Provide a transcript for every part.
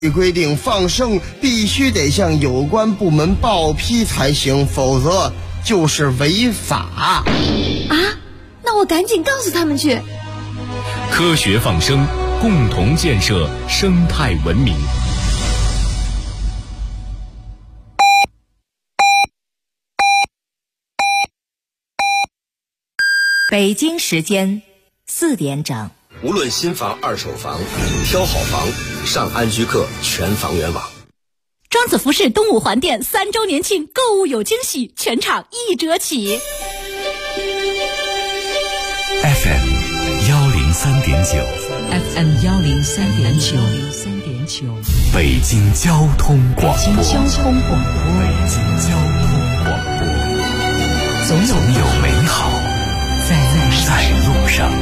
规定放生必须得向有关部门报批才行，否则就是违法。 啊，那我赶紧告诉他们去。 科学放生，共同建设生态文明。 北京时间4点整。 无论新房、二手房，挑好房，上安居客全房源网。 庄子服饰东五环店3周年庆，购物有惊喜，全场1折起。 FM 103.9 FM 103.9 北京交通广播。 北京交通广播，总有美好在路上。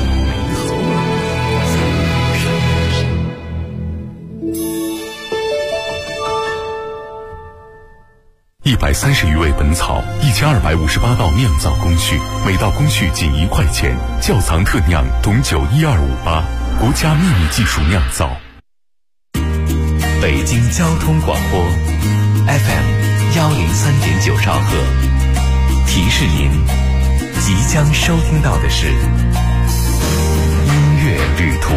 130余味本草，1258道酿造工序，每道工序仅1块钱。窖藏特酿董酒12588，国家秘密技术酿造。 北京交通广播 FM 103.9兆赫，提示您即将收听到的是音乐旅途。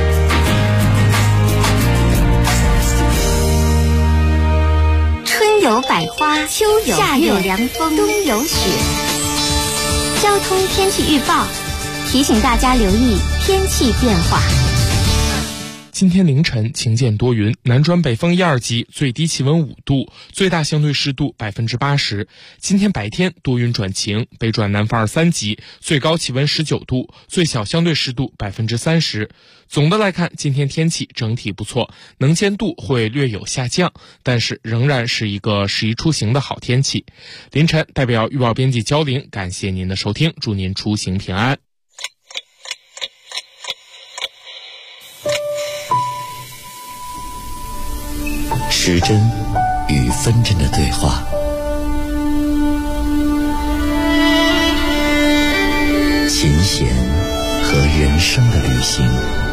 春有百花，秋有夏有凉风，冬有雪。交通天气预报提醒大家留意天气变化。 今天凌晨晴间多云，南转北风1、2级，最低气温5度，最大相对湿度80%。今天白天多云转晴，北转南风2、3级，最高气温19度，最小相对湿度30%。总的来看，今天天气整体不错，能见度会略有下降，但是仍然是一个适宜出行的好天气。凌晨代表预报编辑焦玲，感谢您的收听，祝您出行平安。 时针与分针的对话，琴弦和人生的旅行，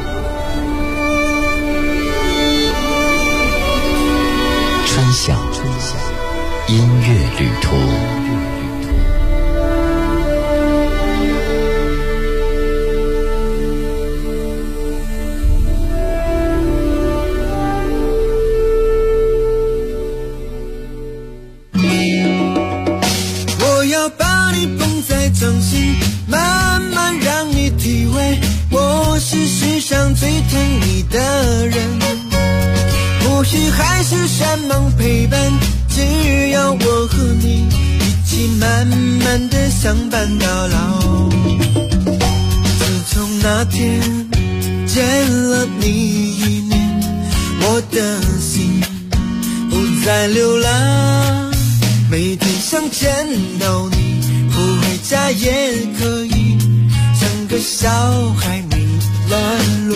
春晓音乐旅途。 掌心慢慢让你体会，我是世上最疼你的人。或许还是山盟陪伴，只要我和你一起慢慢的相伴到老。自从那天见了你一面，我的心不再流浪，每天想见到你，不回家也可以像个小孩迷乱路。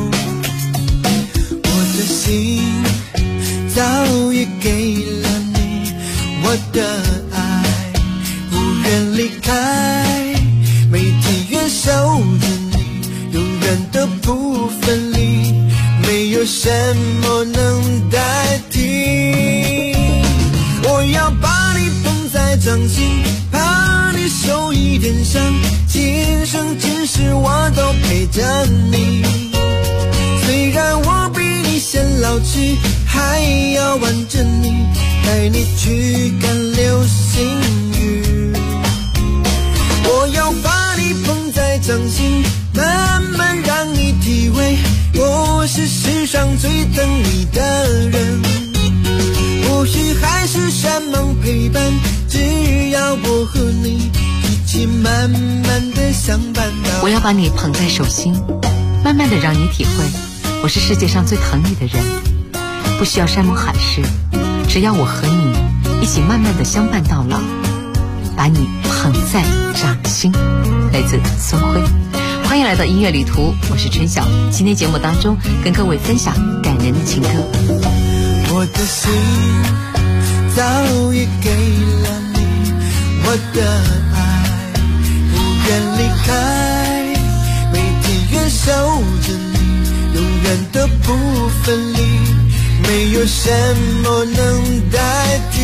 我的心早已给了你，我的爱不愿离开，每天愿守着你，永远都不分离，没有什么能代替。我要把你捧在掌心，怕你受一点伤，今生今世我都陪着你。虽然我比你先老去，还要挽着你，带你去看流星雨。我要把你捧在掌心，慢慢让你体会，我是世上最疼你的人。或许还是山盟陪伴，只要我和你一起慢慢的相伴到。 我要把你捧在手心，慢慢的让你体会，我是世界上最疼你的人。不需要山盟海誓，只要我和你一起慢慢的相伴到老，把你捧在掌心。来自孙辉。欢迎来到音乐旅途，我是春晓。今天节目当中跟各位分享感人的情歌。 我的心早已给了你，我的爱不愿离开，每天愿守着你，永远都不分离， 有什么能代替？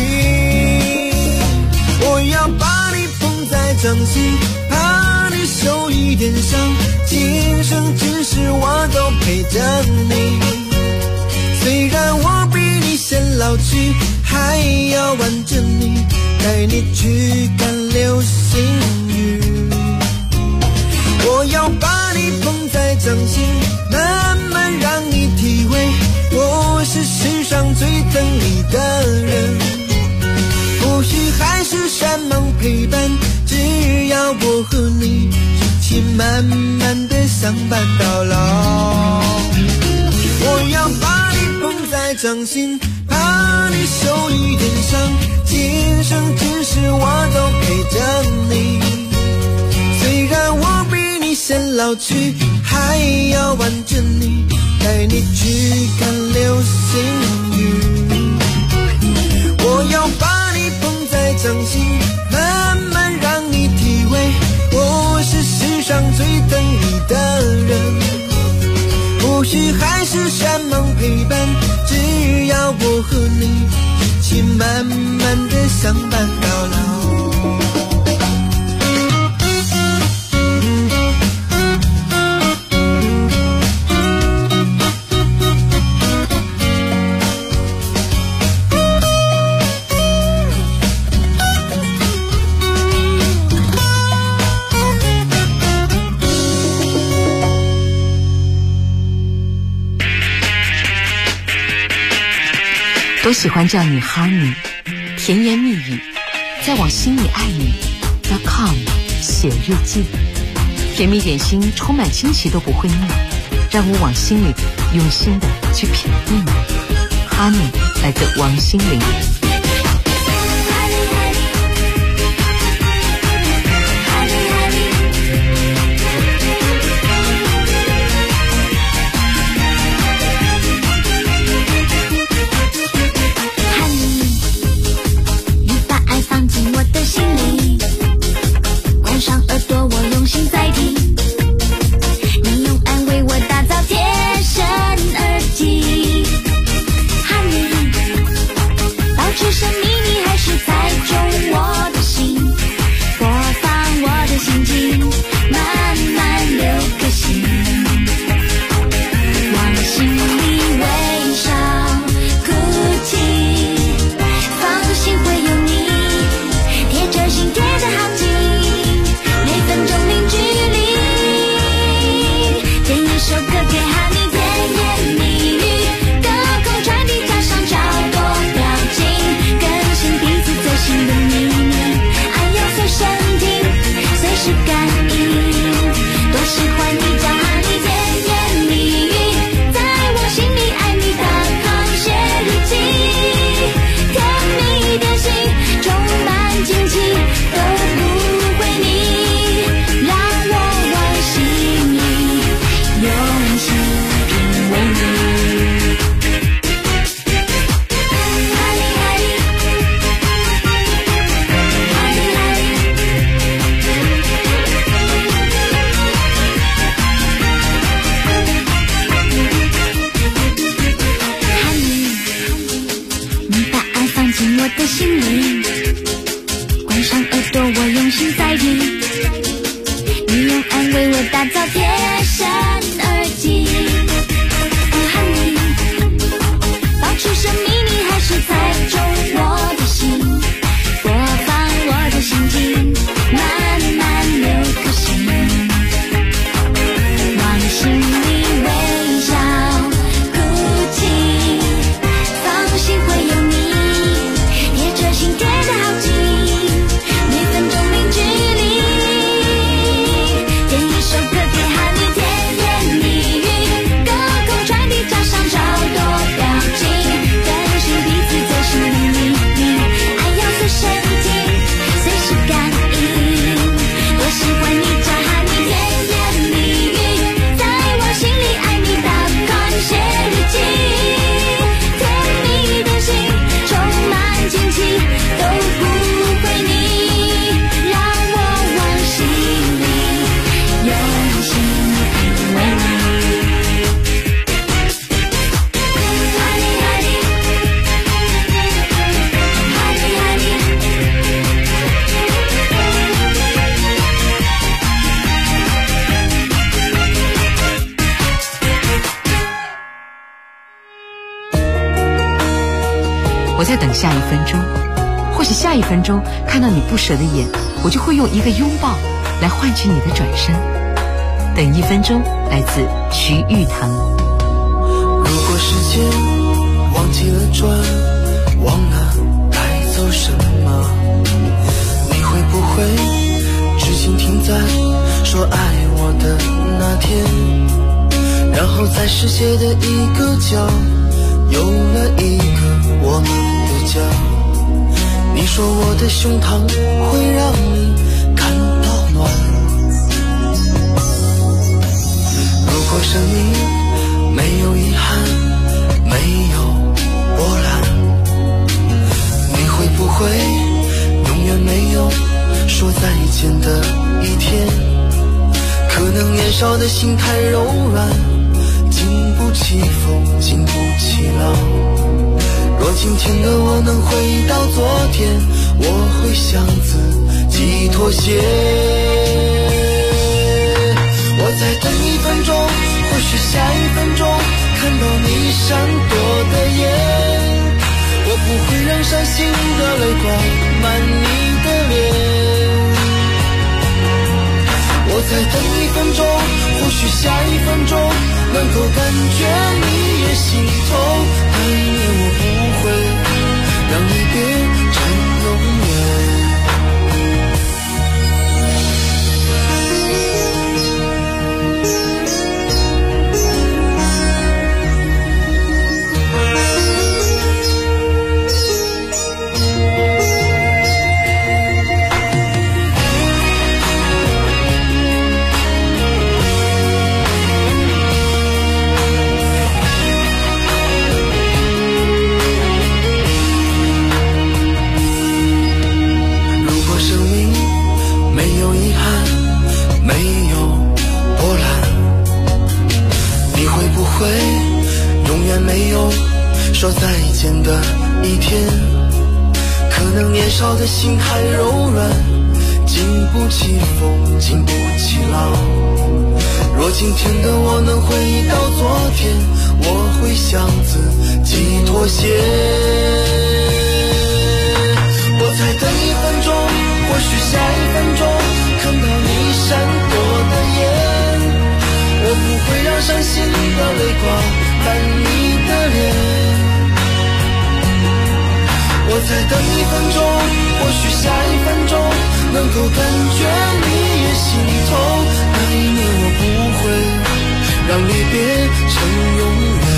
我要把你捧在掌心，怕你受一点伤，今生今世我都陪着你。虽然我比你先老去，还要挽着你，带你去看流星雨。我要把你捧在掌心，慢慢让你体会，我是世上最疼你的人。或许还是山盟陪伴，只要我和你一起慢慢的相伴到老。我要把你捧在掌心，怕你受一点伤，今生今世我都陪着你。虽然我比你先老去，还要挽着你，带你去看流星雨。我要把你捧在掌心，慢慢让你体会，我是世上最疼你的人。或许还是山盟陪伴，只要我和你一起慢慢的相伴到老。 都喜欢叫你 Honey， 甜言蜜语，在往心里爱你 .com 写日记，甜蜜点心充满惊喜都不会腻，让我往心里用心的去品味你。Honey 来自王心凌。 我在等下1分钟，或许下1分钟看到你不舍的眼，我就会用一个拥抱来换取你的转身。等1分钟，来自徐玉堂。 如果时间忘记了转，忘了带走什么，你会不会至今停在说爱我的那天，然后在世界的一个角有了一个我们的家。你说我的胸膛会让你感到暖，如果生命没有遗憾，没有波澜，你会不会永远没有说再见的一天？可能年少的心太柔软，经不起风，经不起浪。若今天的我能回到昨天，我会向自己妥协。我再等1分钟，或许下1分钟看到你闪躲的眼，我不会让伤心的泪挂满你的脸。我再等1分钟，或许下1分钟能够感觉你也心痛，但愿我不会让你变成永远。说再见的一天，可能年少的心太柔软，经不起风，经不起浪。若今天的我能回到昨天，我会向自己妥协。我再等1分钟，或许下1分钟看到你闪躲的眼，我不会让伤心的泪挂满你的脸。我再等1分钟，或许下1分钟能够感觉你也心痛，那一年我不会让离别成永远。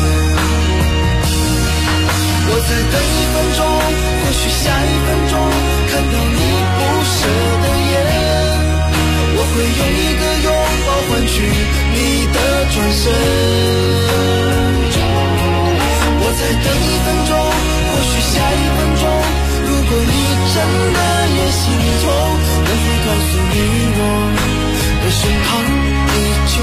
我再等1分钟，或许下1分钟看到你不舍的眼，我会用一个拥抱换取你的转身。我再等1分钟，或许下1分钟，如果你真的也心痛，我会告诉你我的胸膛依旧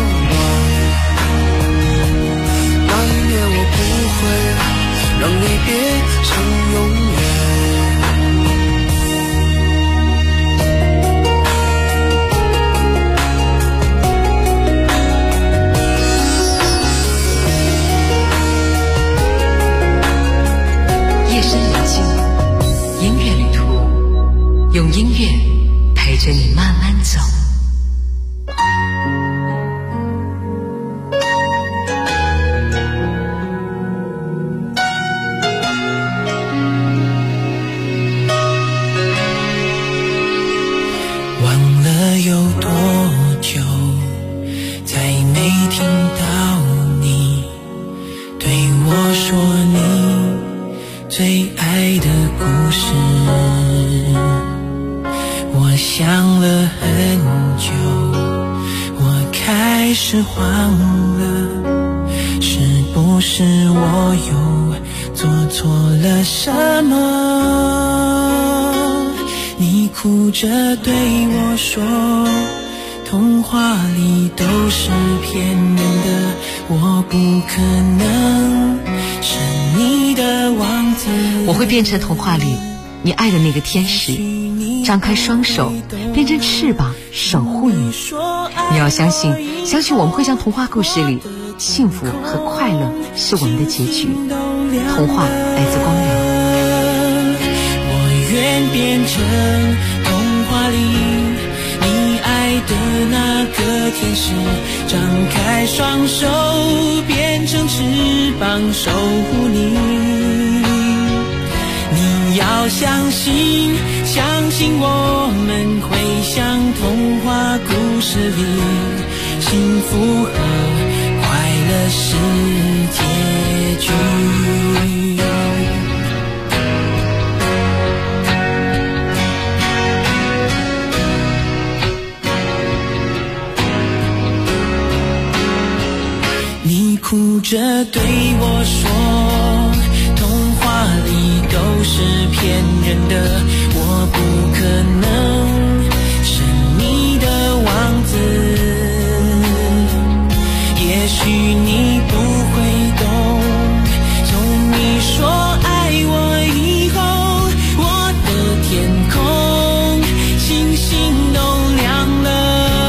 暖，那一年我不会让离别成永远。 用音乐陪着你慢慢走。 忘了有多久，再没听到你对我说你最爱的故事。我想了很久，我开始慌了，是不是我又做错了什么？你哭着对我说，童话里都是骗人的，我不可能是你的王子。 我会变成童话里你爱的那个天使，张开双手变成翅膀守护你。你要相信我们会像童话故事里，幸福和快乐是我们的结局。童话来自光良。 愿变成童话里你爱的那个天使，张开双手变成翅膀守护你。你要相信，相信我们会像童话故事里，幸福和快乐是结局。你哭着对我说，童话里都是骗人的，我不可能是你的王子。也许你不会懂，从你说爱我以后，我的天空星星都亮了。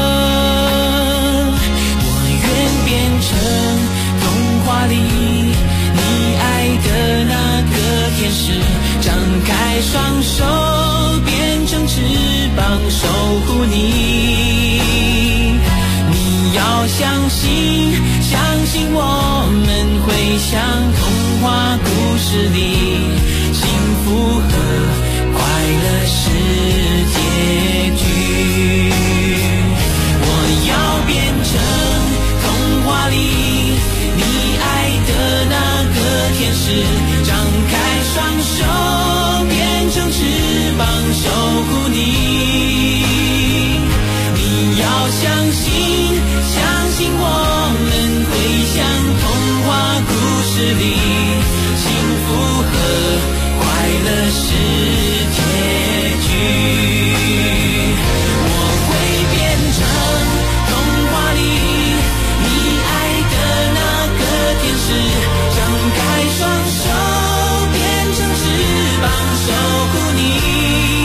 我愿变成童话里你爱的那个天使，张开双手变成翅膀守护你。你要相信，相信我们会像童话故事里，幸福和快乐是结局。我要变成童话里你爱的那个天使，张开双手变成翅膀守护你。你要相信，相信我们会像童话故事里，幸福和快乐是结局。我会变成童话里你爱的那个天使，张开双手变成翅膀守护你。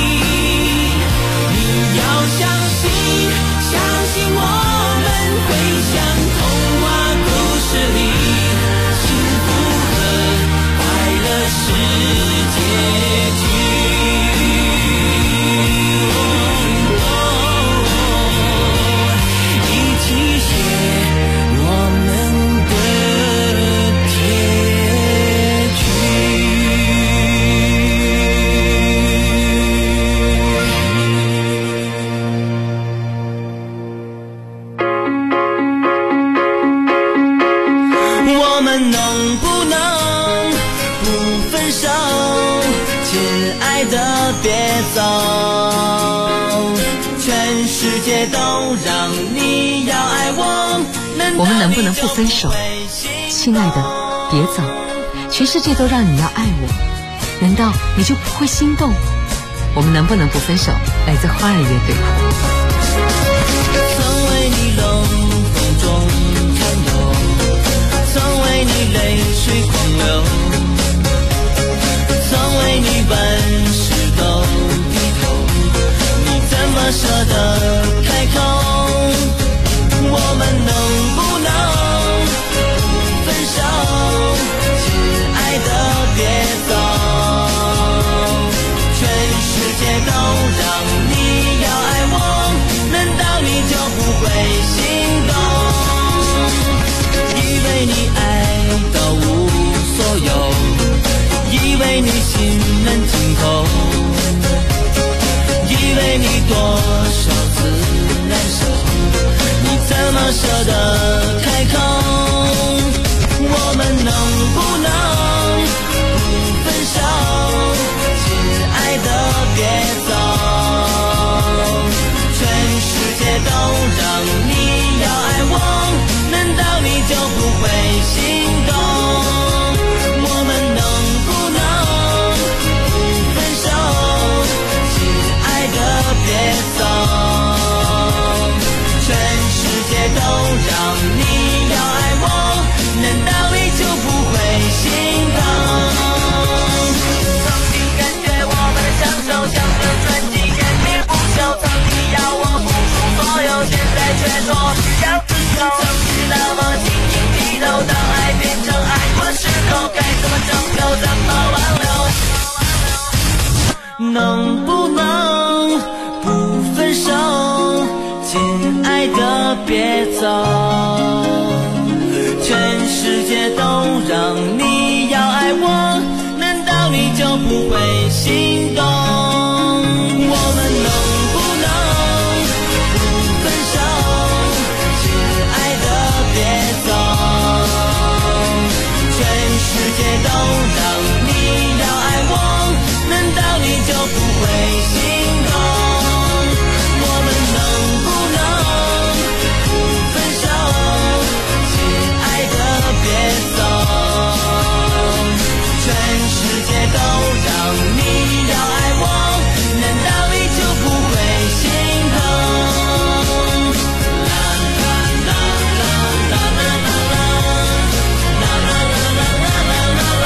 你要相信，相信我们会像童话故事里，幸福和快乐是结局。一起写我们的结局。我们能不能不分手？亲爱的别走，全世界都让你要爱我。 我们能不能不分手？亲爱的别走，全世界都让你要爱我，难道你就不会心动？我们能不能不分手？来自花儿乐队。 曾为你冷风中看透，曾为你泪水狂流，曾为你万事都低头，你怎么舍得开口？我们能不能不分手？亲爱的别走，全世界都让你要爱我，难道你就不会心动？以为你爱到无所有，以为你心能静候，以为你多少次难受，你怎么舍得开口？我们能不能不分手？亲爱的别走，全世界都让你要爱我，难道你就不会心动？我们能不能不分手？亲爱的别走，全世界都让你要爱能不能不分手？亲爱的别走，全世界都让你要爱我，难道你就不会心动？我们能不能不分手？亲爱的别走，全世界都让你要爱我，难道你就不会心动？我们能不能不分手？亲爱的别走，全世界都让你要爱我，难道你就不会心痛？啦啦啦啦啦啦啦啦啦啦啦啦啦啦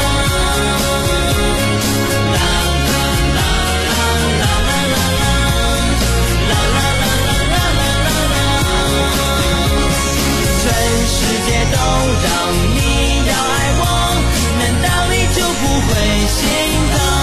全世界都让你要爱我，难道你就不会心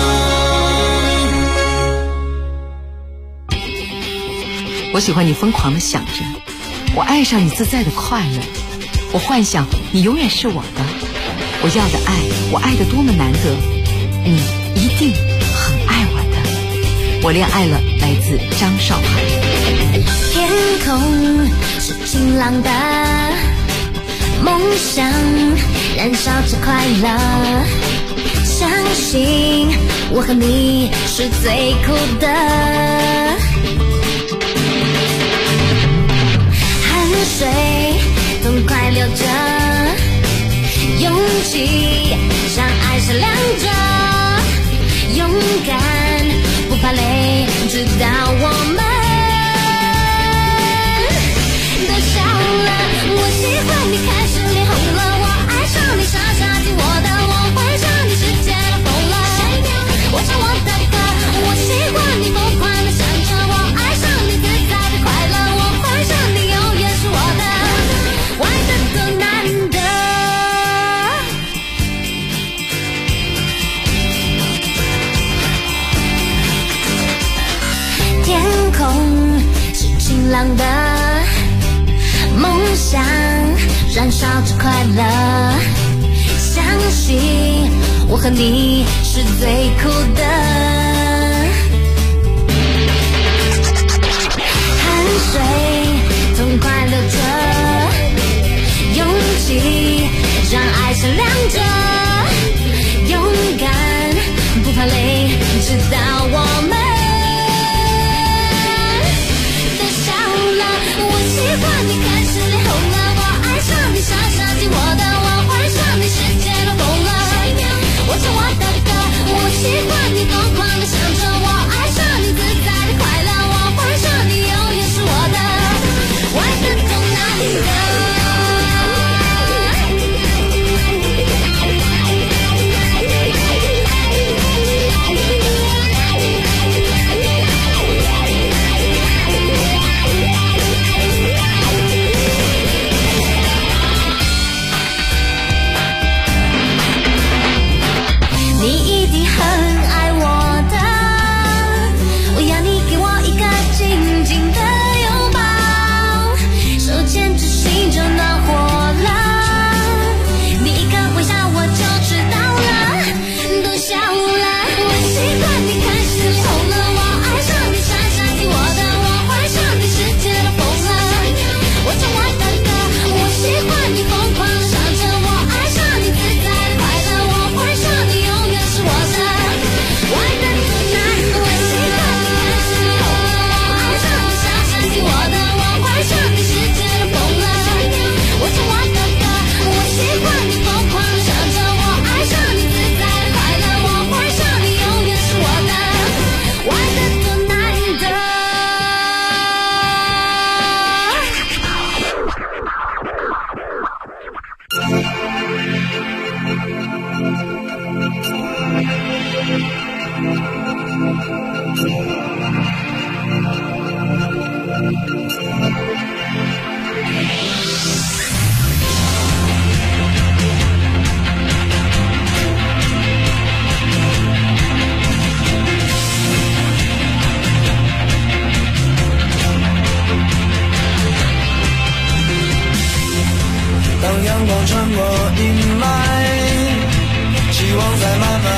我喜欢你疯狂地想着，我爱上你自在的快乐，我幻想你永远是我的，我要的爱，我爱得多么难得，你一定很爱我的。我恋爱了，来自张韶涵。 天空是晴朗的，梦想燃烧着快乐，相信我和你是最酷的。汗水痛快流着，勇气让爱闪亮着，勇敢不怕累，直到我们都笑了。我喜欢你开始脸红了，我爱上你傻傻听我的，我会让你世界都疯了。我唱我的歌，我喜欢你疯狂的想着，我爱上你自在的快乐，我会让你永远是我的，我爱的多难得。天空是晴朗的，梦想燃烧着快乐，相信我和你是最酷的。汗水痛快流着，勇气让爱闪亮着，勇敢不怕累，直到我们都笑了。我喜欢你开始脸红了，我爱上你傻傻听我的，我会让你世界都疯了。我唱我的歌，我喜欢你疯狂的想着，我爱上你自在的快乐，我会让你永远是我的，我爱的多难得。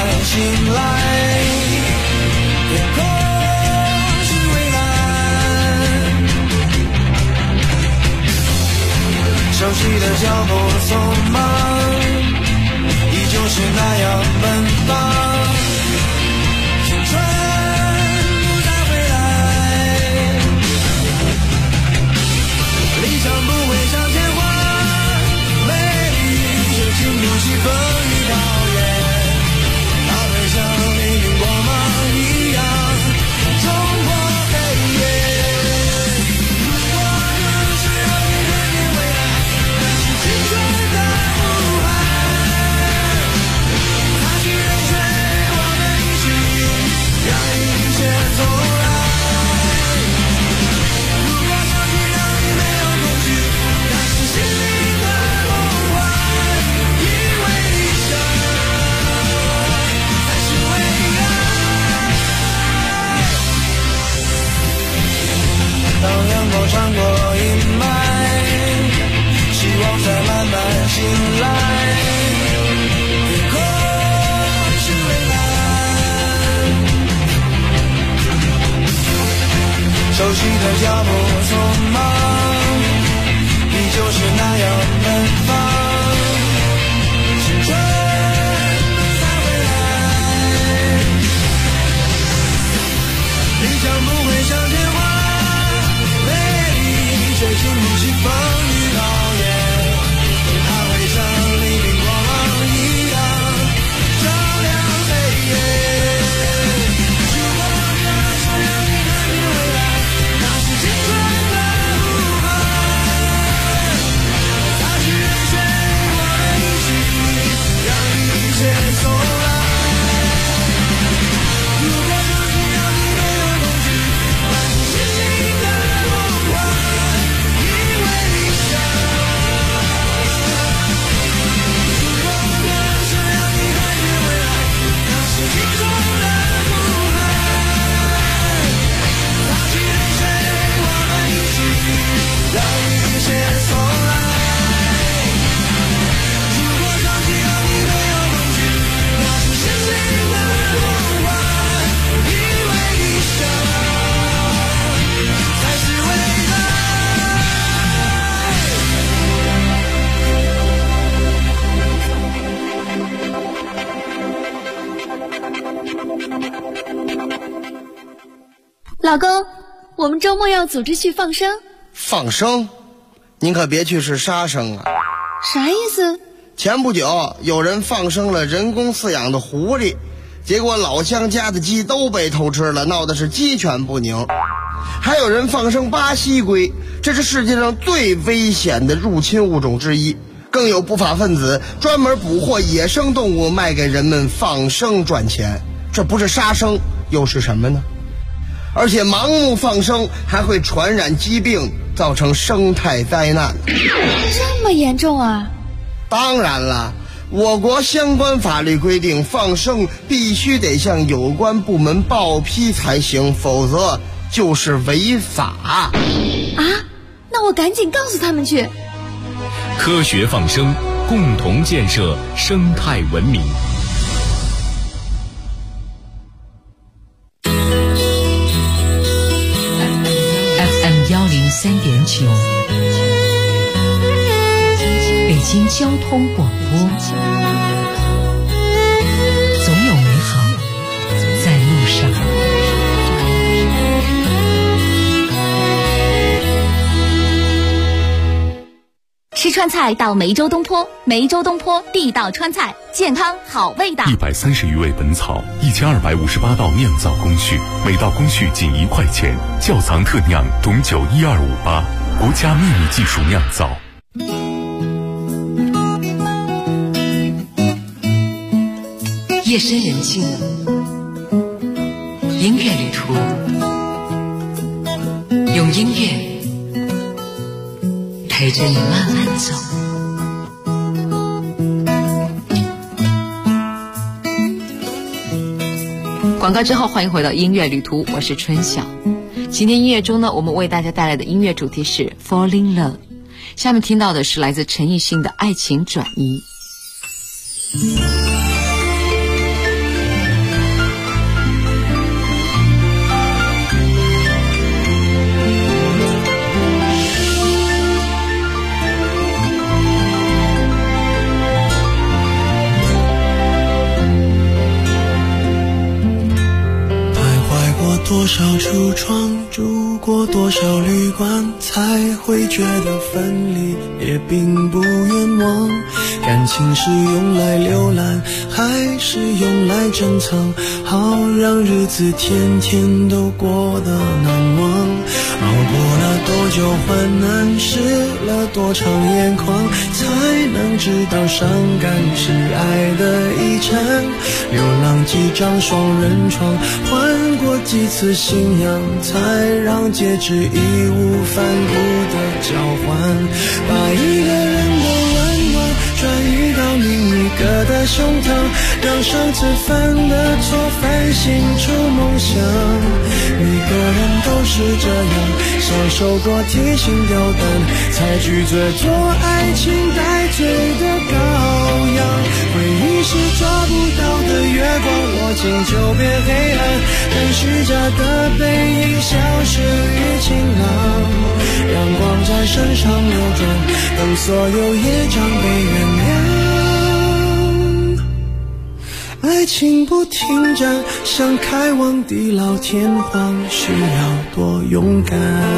醒来，天空是蔚蓝，熟悉的脚步匆忙，依旧是那样奔放，青春不再回来，理想不会向前滑，美丽却经不起风雨考验，它会像黎明光芒一样冲破黑夜。如果就是让你看见未来，那是青春的呼喊，擦去泪水，我们一起让一切重来。如果相信让你没有恐惧，那是心灵的梦幻，因为理想才是未来。当阳光穿过阴霾，希望在慢慢醒来，天空是蔚蓝，熟悉的脚步匆忙，依旧是那样奔放，青春不再回来，理想不会向前滑，美丽却经不起风雨考验，它会像黎明光芒一样照亮黑夜。如果就是让你看见未来，那是青春的呼喊，擦去泪水，我们一起让一切重来。如果相信让你没有恐惧，那是心灵的梦幻，因为理想。如果就是让你看见未来，那是青春的呼喊，擦去泪水，我们一起让一切重来。如果相信让你没有恐惧，那是心灵的梦幻，因为理想才是未来。 老公，我们周末要组织去放生， 放生？您可别去是杀生啊！ 啥意思？ 前不久有人放生了人工饲养的狐狸，结果老乡家的鸡都被偷吃了，闹得是鸡犬不宁。还有人放生巴西龟，这是世界上最危险的入侵物种之一。更有不法分子专门捕获野生动物卖给人们放生赚钱，这不是杀生又是什么呢？而且盲目放生还会传染疾病，造成生态灾难。 这么严重啊？ 当然了，我国相关法律规定，放生必须得向有关部门报批才行，否则就是违法。 啊？那我赶紧告诉他们去。 科学放生，共同建设生态文明。 103.9，北京交通广播，总有美好在路上。 吃川菜到梅州东坡，梅州东坡地道川菜，健康好味道。 130余味本草，1258道酿造工序，每道工序仅1块钱，窖藏特酿董酒12588，国家秘密技术酿造。 夜深人静，音乐旅途，用音乐陪着你慢慢走。广告之后，欢迎回到音乐旅途，我是春晓。今天音乐中呢，我们为大家带来的音乐主题是 Falling Love。下面听到的是来自陈奕迅的《爱情转移》。 多少橱窗，住过多少旅馆，才会觉得分离也并不冤枉。感情是用来浏览，还是用来珍藏？好让日子天天都过得难忘。熬过了多久患难，湿了多长眼眶，才能知道伤感是爱的遗产。流浪几张双人床，换过几次信仰，才让戒指义无反顾的交换。把一个人的温暖转移到另一个的胸膛，让上次犯的错反省出梦想。每个人都是这样，享受过提心吊胆，才拒绝做爱情带罪的羔羊。回忆是抓不到的月光，握紧就变黑暗，等虚假的背影消失于晴朗。阳光在身上流转，等所有业障被原谅。爱情不停站，想开往地老天荒，需要多勇敢。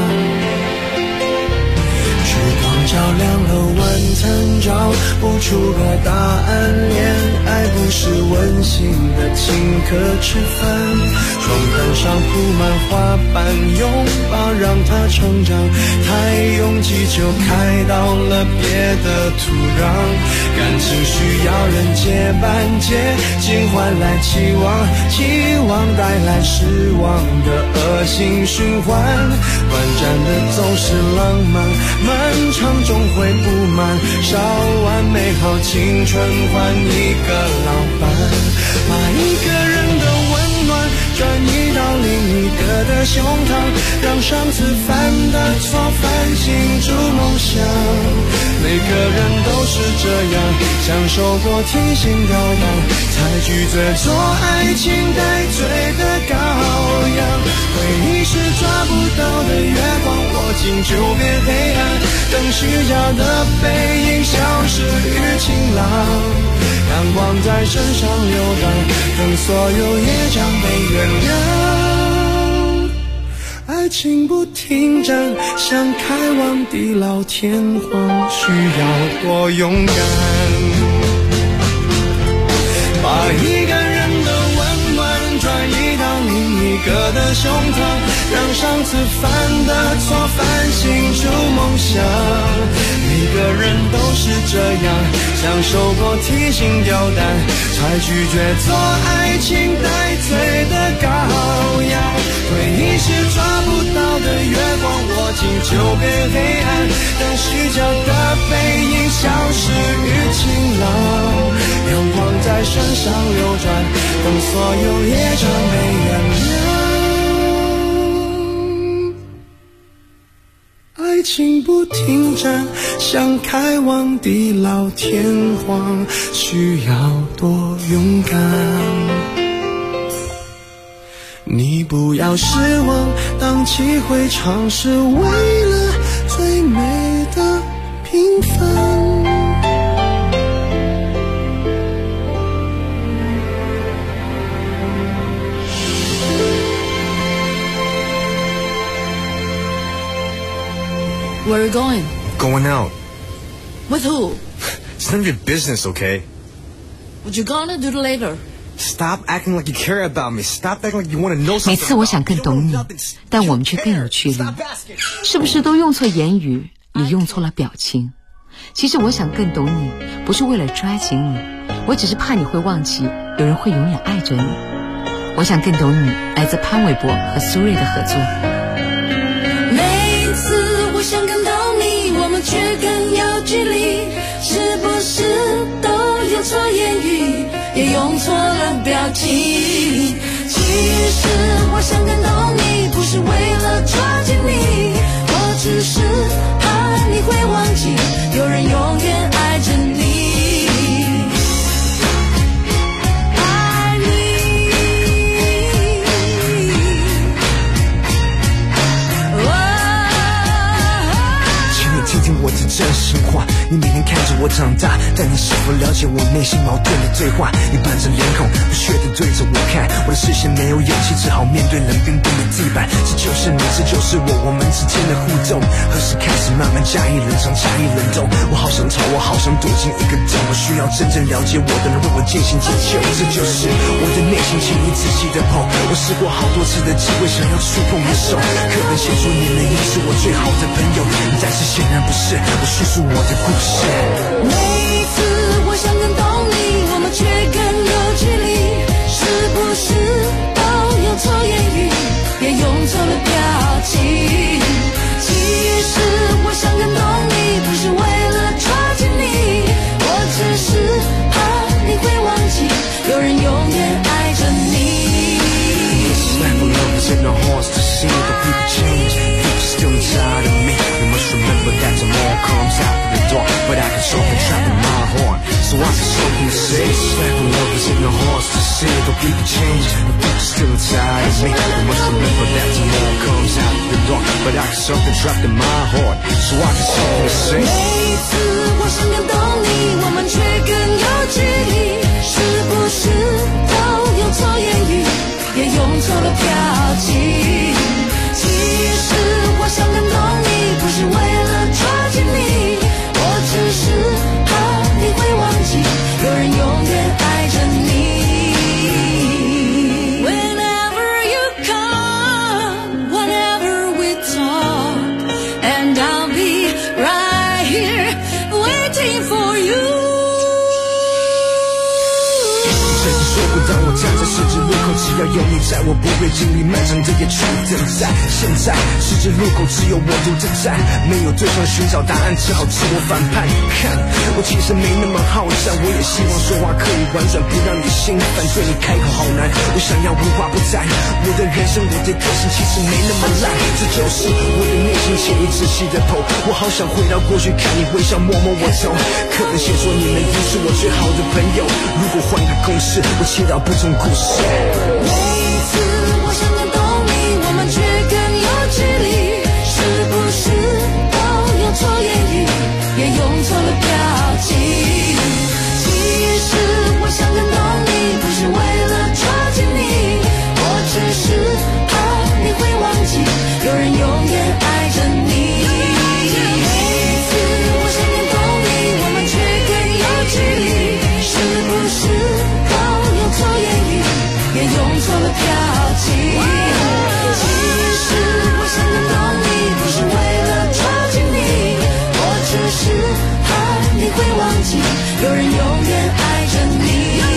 照亮了晚餐，找不出个答案。恋爱不是温馨的请客吃饭，床单上铺满花瓣，拥抱让它成长。太拥挤就开到了别的土壤，感情需要人接班，接近换来期望，期望带来失望的恶性循环。短暂的总是浪漫，漫长终会不满，烧完美好青春换一个老伴。把一个人的温暖转移到另一个的胸膛，让上次犯的错反省出梦想。每个人都是这样，享受过提心吊胆，才拒绝做爱情带罪的羔羊。回忆是抓不到的月光，握紧就变黑暗，等虚假的背影消失于晴朗。阳光在身上流淌，等所有业障被原谅。爱情不停站，想开往地老天荒，需要多勇敢。把一个人的温暖转移到另一个的胸膛，让上次犯的错反省出梦想。每个人都是这样，享受过提心吊胆，才拒绝做爱情带罪的羔羊。回忆是抓不到的月光，握紧就变黑暗，等虚假的背影消失于晴朗。阳光在身上流转，等所有业障被原谅。爱情不停站，想开往地老天荒，需要多勇敢。你不要失望，荡气回肠是为了最美的平凡。 Where are you going? Going out. With who? It's none of your business, okay? What you gonna do later? Stop acting like you care about me. Stop acting like you want to know something. 每次我想更懂你，但我们却更有距离。是不是都用错言语，你用错了表情？其实我想更懂你，不是为了抓紧你，我只是怕你会忘记，有人会永远爱着你。我想更懂你，来自潘玮柏和苏芮的合作。 每次我想更懂你，我们却更有距离，是不是都用错言语，也用错了表情？其实我想更懂你，不是为了抓紧你，我只是怕你会忘记，有人永远爱着你。 我的真心话，你每天看着我长大，但你是否了解我内心矛盾的对话？你板着脸孔，不确定对着我看，我的视现没有勇气，只好面对冷冰冰的地板。这就是你，这就是我们之间的互动。何时开始慢慢加以冷藏，加以冷冻？我好想逃，我好想躲进一个洞。我需要真正了解我的人为我渐行渐就。这就是我的内心，请你仔细的碰。我试过好多次的机会，想要触碰你的手。课本写说你们应是我最好的朋友，但是显然不是。我叙述我的故事。 每一次我想更懂你，我们却更有距离，是不是都用错言语，也用错了表情？其实我想更懂你，不是为了抓紧你，我只是怕你会忘记，有人永远爱着你。 In the hearts to see the people change, people still inside of me. You must remember that tomorrow comes after the dark, but I can something trapped in my heart, so I can something to say. Slapping love is in the hearts to see the people change, the people still inside of me. You must remember that tomorrow comes after the dark, but I can something trapped in my heart, so I can something to say. 每一次我想更懂你，我们却更有距离，是不是都用错言语，也用错了表情？其实我想更懂你，不是为了抓紧你，我只是怕你会忘记，有人永远爱着你。Whenever you come, whenever we talk, and I'll be right here waiting for you。 谁说不当我站在十字路口，只要有你在，我不会经历漫长的夜去等待。现在十字路口只有我独自站，没有对象寻找答案，只好自我反叛。看，我其实没那么好战，我也希望说话可以婉转，不让你心烦。对你开口好难，我想要无话不谈。我的人生，我的个性其实没那么烂，这就是我的内心，请你仔细的剖。我好想回到过去，看你微笑，摸摸我头。课本写说你们都是我最好的朋友，如果换个公式，我祈祷不同故事。 每一次我想更懂你，我们却更有距离，是不是都用错言语，也用错了表情？其实我想更懂你，不是为了抓紧你，我只是怕你会忘记，有人永远爱着你。每一次我想更懂你，我们却更有距离，是不是都用错言语，也用错了表情？其实我想更懂你，不是为了抓紧你，我只是怕你会忘记，有人永远爱着你。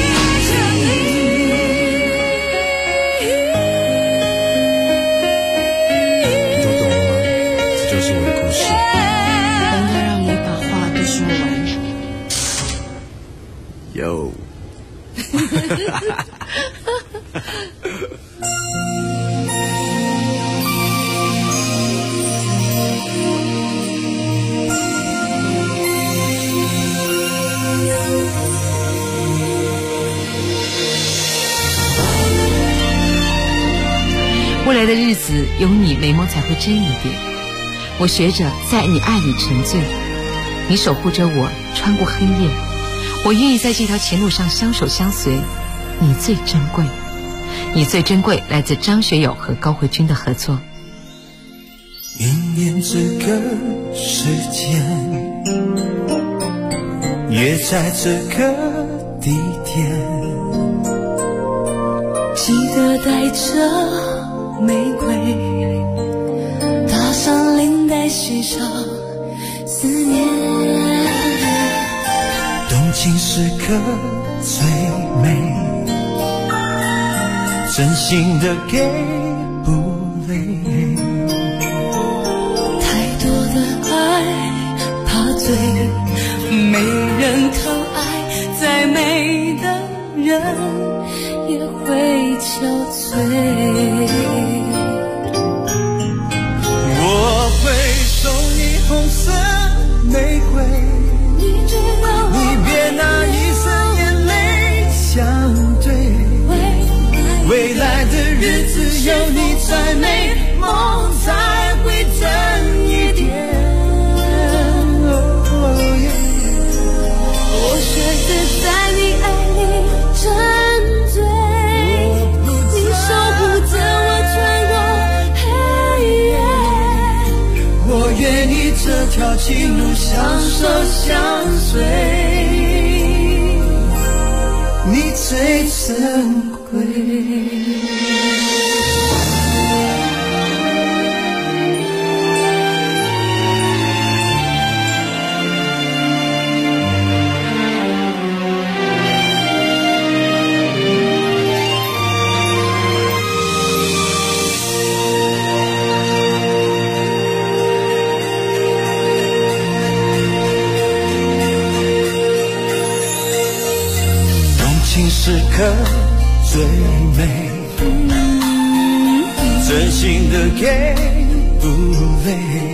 你都懂了吗？这就是我的故事。 能够让你把话都说完。 有。 未来的日子有你，美梦才会真一点。我学着在你爱里沉醉，你守护着我穿过黑夜，我愿意在这条前路上相守相随。你最珍贵，你最珍贵，来自张学友和高慧君的合作。 明年这个时间，约在这个地点， 记得带着玫瑰，搭上领带，写上思念。 动情时刻最美，真心的给不累。 太多的爱怕醉，没人疼爱，再美的人也会憔悴。 我会送你红色玫瑰，你别拿一生眼泪相对，未来的日子有你才美，梦才会真一点。 我选择在你爱里沉醉，你条情路相守相随，你最珍贵。时刻最美，真心的给不累，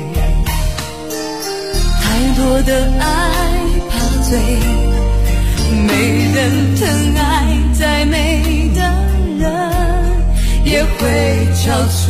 太多的爱怕醉，没人疼爱，再美的人也会憔悴。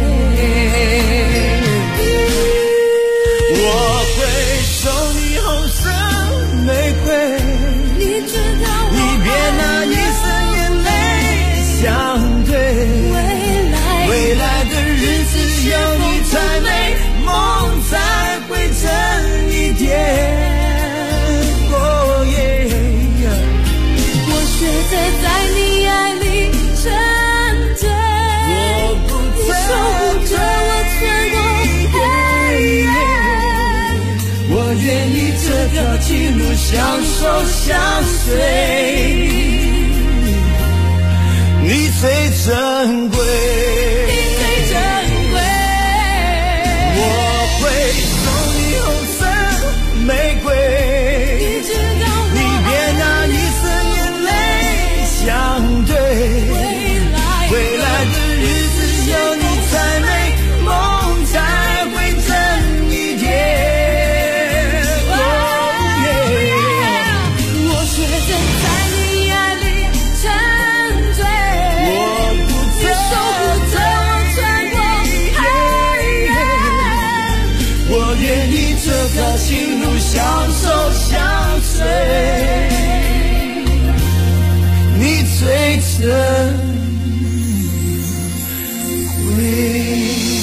我会送你红色玫瑰， 你知道我别拿一生眼泪相对，未来的日子有你才美，梦才会真一点。 我学着在你爱里沉醉，你守护着我穿过黑夜， 我愿意这条情路相守相随，你最珍贵， 你最珍贵。 我会送你红色玫瑰， 你知道你别拿一生眼泪相对，未来的日子有你才美，梦才会真一点。 我学着在你爱里沉醉，你守护着我穿过黑夜， 我愿意这条情路相守相随，你最珍贵。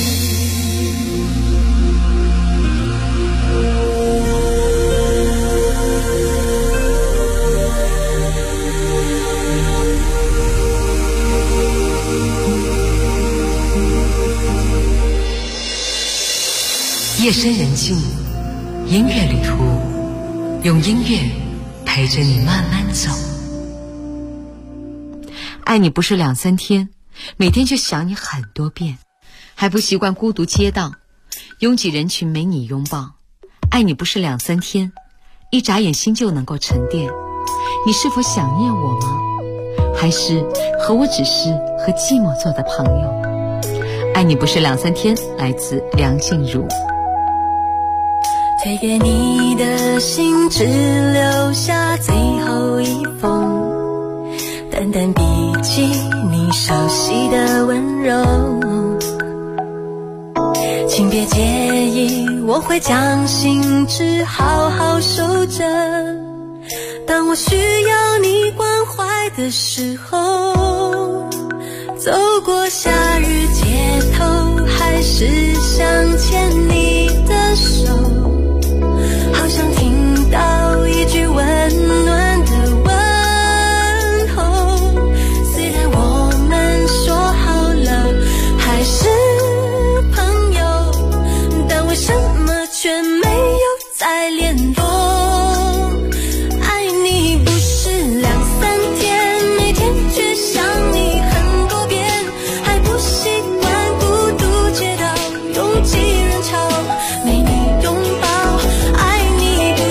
夜深人静，音乐旅途，用音乐陪着你慢慢走。爱你不是两三天，每天就想你很多遍，还不习惯孤独街道，拥挤人群没你拥抱。爱你不是两三天，一眨眼心就能够沉淀。你是否想念我吗？还是和我只是和寂寞做的朋友？爱你不是两三天，来自梁静茹。 推给你的信只留下最后一封，淡淡笔记你熟悉的温柔，请别介意，我会将信纸好好收着，当我需要你关怀的时候，走过夏日街头，还是想牵你的手，好想听到一句温暖的问候，虽然我们说好了还是朋友，但为什么却没有再联络？爱你不是两三天，每天却想你很多遍，还不习惯孤独街道拥挤人潮，没你拥抱。爱你不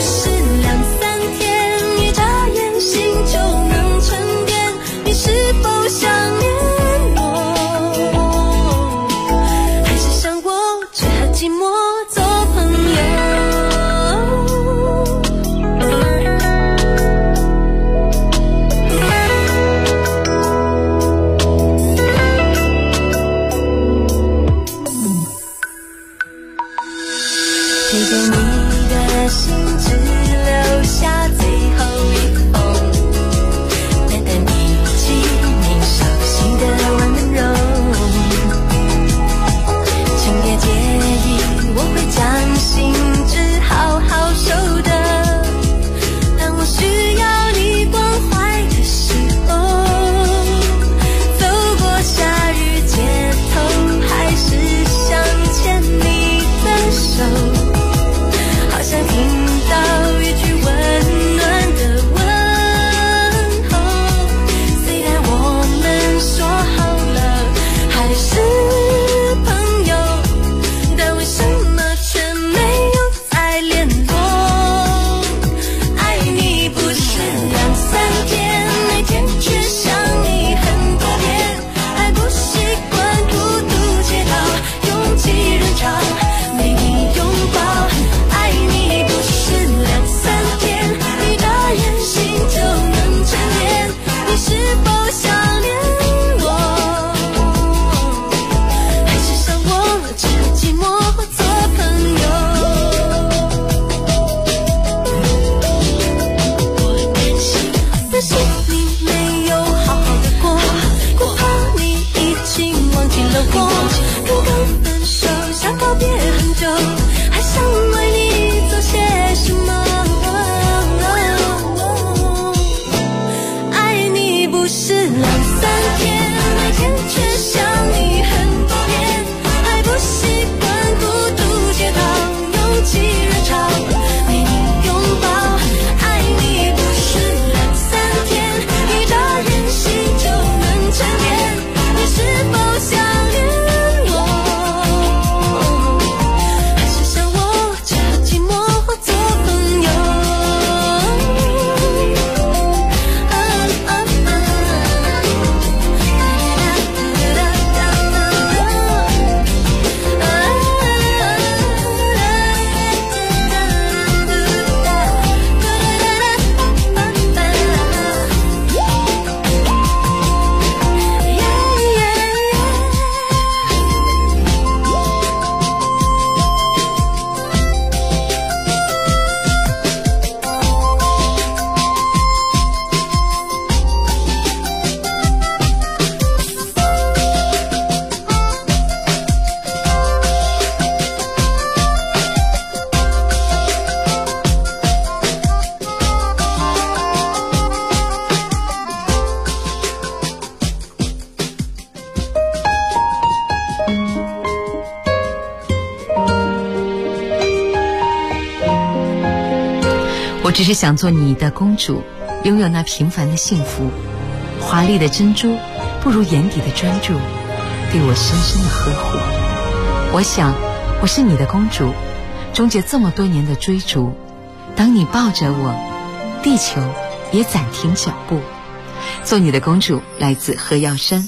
只是想做你的公主，拥有那平凡的幸福。华丽的珍珠不如眼底的专注，对我深深的呵护。我想我是你的公主，终结这么多年的追逐。当你抱着我，地球也暂停脚步。做你的公主，来自何耀珊。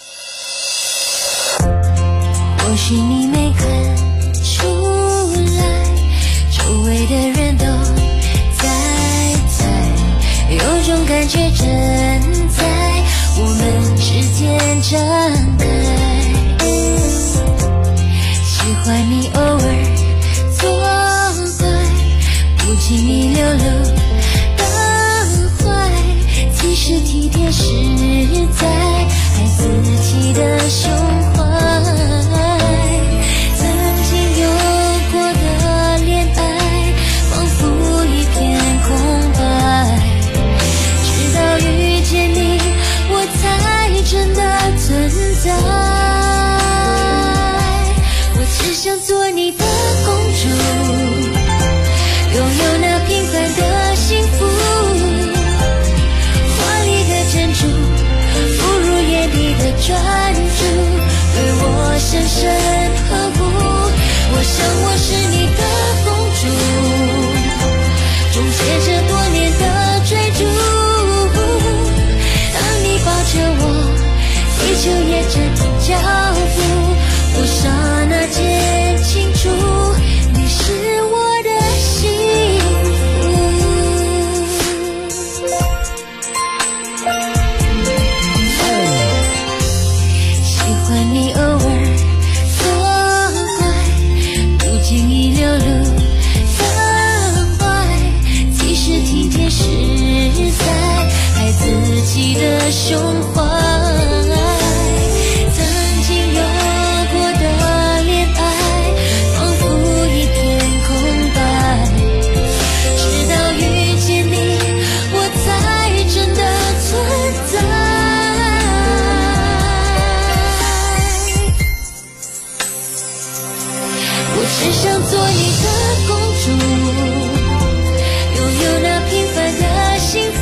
或许你没看出来，周围的人都在猜，有种感觉正在我们之间展开。喜欢你偶尔作怪，不经意流露的坏，其实体贴实在，爱自己的胸怀。曾经有过的恋爱，仿佛一片空白，直到遇见你，我才真的存在。我只想做你的公主，拥有那平凡的幸福。华丽的珍珠不如眼底的专注，对我深深呵护。我想我是你的公主，终结这多年的追逐。当你抱着我，地球也暂停脚步。我刹那间清楚，你是我的幸福。喜欢你偶尔作怪，不经意流露的坏，其实体贴实在，爱自己的胸怀。曾经有过的恋爱，仿佛一片空白，直到遇见你，我才真的存在。我只想做你的公主，拥有那平凡的幸福。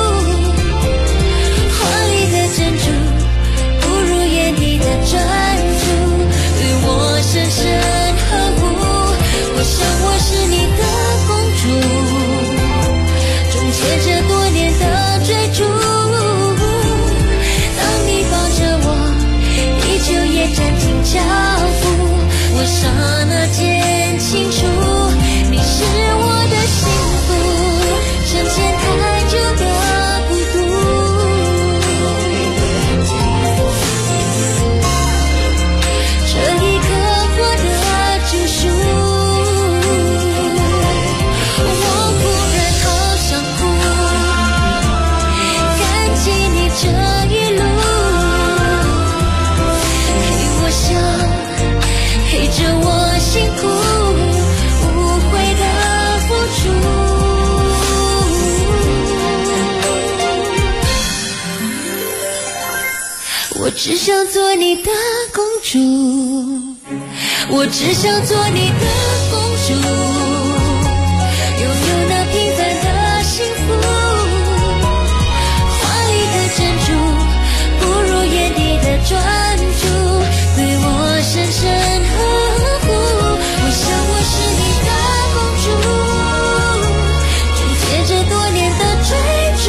华丽的珍珠不如眼底的专注，对我深深呵护。我想我是你的公主，终结这多年的追逐。当你抱着我，地球也暂停脚步。我刹那间清楚，你是我的幸福，深陷太久的孤独。这一刻获得救赎，我忽然好想哭，感激你这一路陪我笑，陪着我辛苦无悔的付出。我只想做你的公主，我只想做你的公主，拥有那平凡的幸福。华丽的珍珠不如眼底的专注，对我深深呵护。我想我是你的公主，终结这多年的追逐。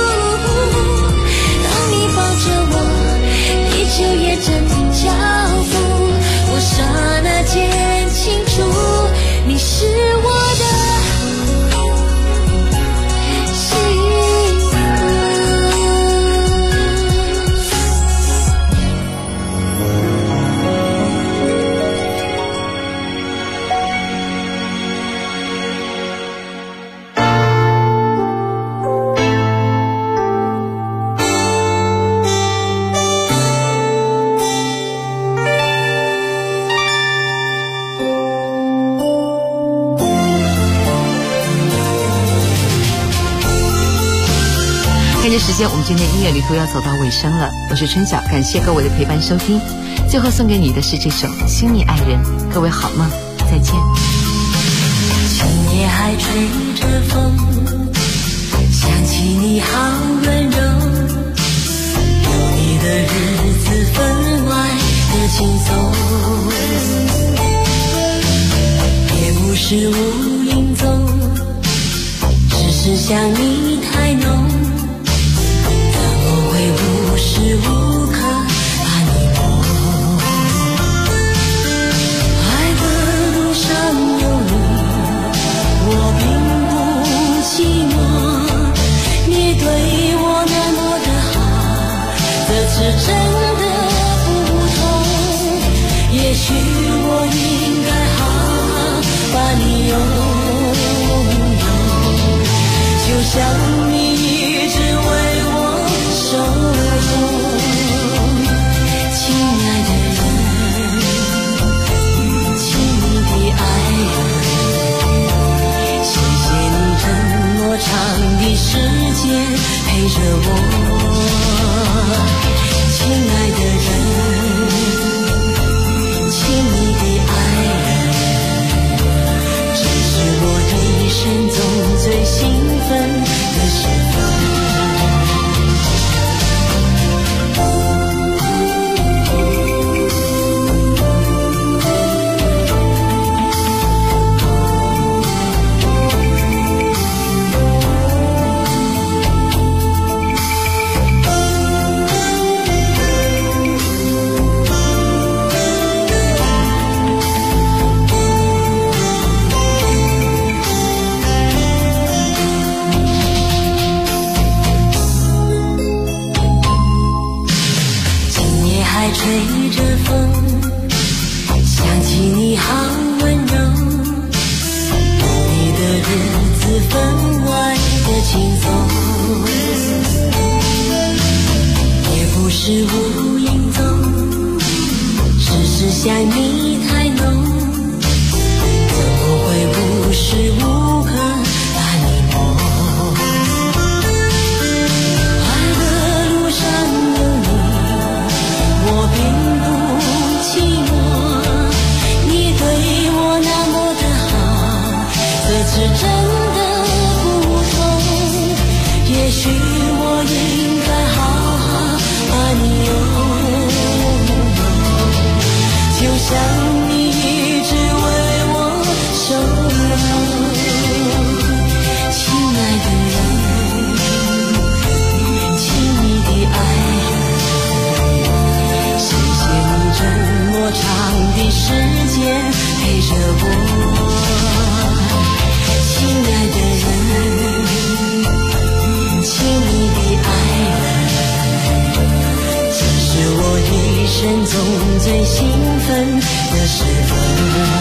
当你抱着我，地球也暂停脚步。我刹那间清楚，你是我的幸福。 看这时间，我们今天音乐旅途要走到尾声了。我是春晓，感谢各位的陪伴收听。最后送给你的是这首《亲密爱人》，各位好梦，再见。 今夜还吹着风， 起你好温柔，有你的日子分外的轻松，也不是无影踪，只是想你太浓，怎么会无时无刻把你梦？爱的路上有你，我并不寂寞，你对我那么的好，这次真的不同，也许我应该好好把你拥有，就像你一直为我守候。亲爱的人，亲密的爱人，谢谢你这么长的时间陪着我。亲爱的人，亲密的爱人，这是我一生中最兴奋的时分。吹着风，想起你好温柔，有你的日子分外的轻松，也不是无影踪，只是想你太浓，怎么会无时无刻把你梦？爱的路上有你，我并不寂寞，你对我那么的好，这次真的不同，也许我应该好好把你拥有，就像你一直为我守候。亲爱的人，亲密的爱人，谢谢你这么长的时间陪着我。亲爱的人，亲密的爱人，这是我一生中最兴奋的时分。